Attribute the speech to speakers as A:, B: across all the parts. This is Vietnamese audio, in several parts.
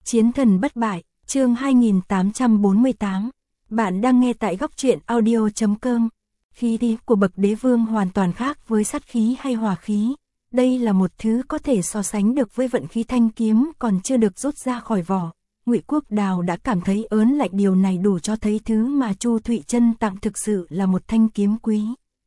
A: Chiến thần bất bại, chương 2848. Bạn đang nghe tại góc truyện audio.com. Khí thế của bậc đế vương hoàn toàn khác với sát khí hay hỏa khí. Đây là một thứ có thể so sánh được với vận khí thanh kiếm còn chưa được rút ra khỏi vỏ. Ngụy Quốc Đào đã cảm thấy ớn lạnh, điều này đủ cho thấy thứ mà Chu Thụy Chân tặng thực sự là một thanh kiếm quý.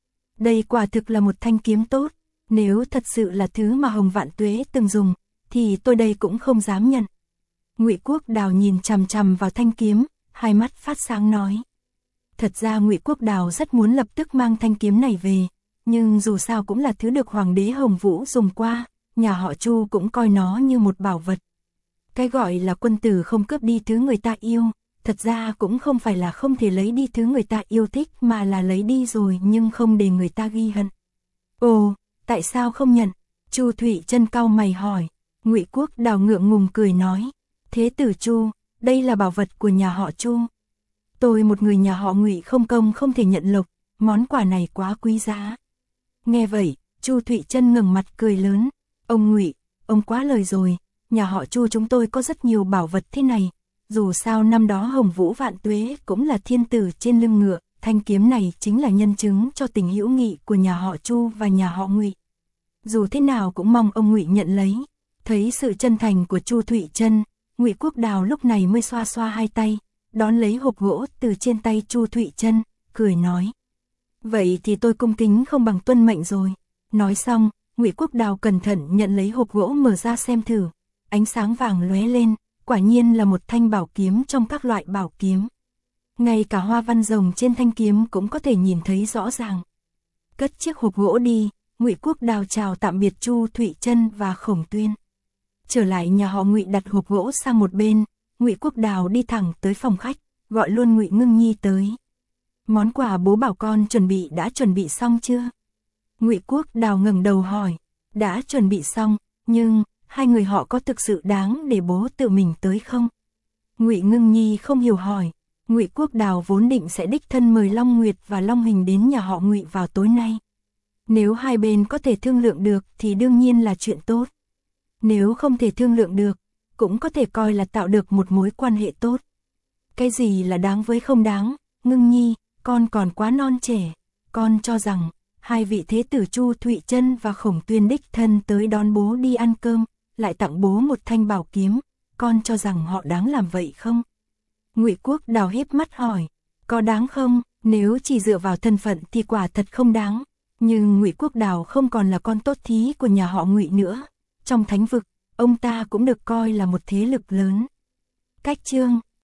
A: Đây quả thực là một thanh kiếm tốt. Nếu thật sự là thứ mà Hồng Vạn Tuế từng dùng, thì tôi đây cũng không dám nhận. Ngụy Quốc Đào nhìn chằm chằm vào thanh kiếm, hai mắt phát sáng nói. Thật ra Ngụy Quốc Đào rất muốn lập tức mang thanh kiếm này về, nhưng dù sao cũng là thứ được Hoàng đế Hồng Vũ dùng qua, nhà họ Chu cũng coi nó như một bảo vật. Cái gọi là quân tử không cướp đi thứ người ta yêu, thật ra cũng không phải là không thể lấy đi thứ người ta yêu thích, mà là lấy đi rồi nhưng không để người ta ghi hận. Ồ, tại sao không nhận? Chu Thụy Chân cau mày hỏi. Ngụy Quốc Đào ngượng ngùng cười nói. Thế tử Chu, đây là bảo vật của nhà họ Chu. Tôi một người nhà họ Ngụy không công không thể nhận lộc, món quà này quá quý giá. Nghe vậy, Chu Thụy Chân ngẩng mặt cười lớn. Ông Ngụy, ông quá lời rồi, nhà họ Chu chúng tôi có rất nhiều bảo vật thế này. Dù sao năm đó Hồng Vũ Vạn Tuế cũng là thiên tử trên lưng ngựa, thanh kiếm này chính là nhân chứng cho tình hữu nghị của nhà họ Chu và nhà họ Ngụy. Dù thế nào cũng mong ông Ngụy nhận lấy. Thấy sự chân thành của Chu Thụy Chân, Ngụy Quốc Đào lúc này mới xoa xoa hai tay, đón lấy hộp gỗ từ trên tay Chu Thụy Chân, cười nói. Vậy thì tôi cung kính không bằng tuân mệnh rồi. Nói xong, Ngụy Quốc Đào cẩn thận nhận lấy hộp gỗ mở ra xem thử. Ánh sáng vàng lóe lên, quả nhiên là một thanh bảo kiếm trong các loại bảo kiếm. Ngay cả hoa văn rồng trên thanh kiếm cũng có thể nhìn thấy rõ ràng. Cất chiếc hộp gỗ đi, Ngụy Quốc Đào chào tạm biệt Chu Thụy Chân và Khổng Tuyên. Trở lại nhà họ Ngụy đặt hộp gỗ sang một bên, Ngụy Quốc Đào đi thẳng tới phòng khách, gọi luôn Ngụy Ngưng Nhi tới. Món quà bố bảo con đã chuẩn bị xong chưa? Ngụy Quốc Đào ngẩng đầu hỏi. Đã chuẩn bị xong, nhưng hai người họ có thực sự đáng để bố tự mình tới không? Ngụy Ngưng Nhi không hiểu hỏi. Ngụy Quốc Đào vốn định sẽ đích thân mời Long Nguyệt và Long Hình đến nhà họ Ngụy vào tối nay. Nếu hai bên có thể thương lượng được thì đương nhiên là chuyện tốt. Nếu không thể thương lượng được, cũng có thể coi là tạo được một mối quan hệ tốt. Cái gì là đáng với không đáng, Ngưng Nhi, con còn quá non trẻ. Con cho rằng, hai vị thế tử Chu Thụy Chân và Khổng Tuyên đích thân tới đón bố đi ăn cơm, lại tặng bố một thanh bảo kiếm, con cho rằng họ đáng làm vậy không? Ngụy Quốc Đào híp mắt hỏi, có đáng không? Nếu chỉ dựa vào thân phận thì quả thật không đáng. Nhưng Ngụy Quốc Đào không còn là con tốt thí của nhà họ Ngụy nữa. Trong thánh vực, ông ta cũng được coi là một thế lực lớn. Cách chương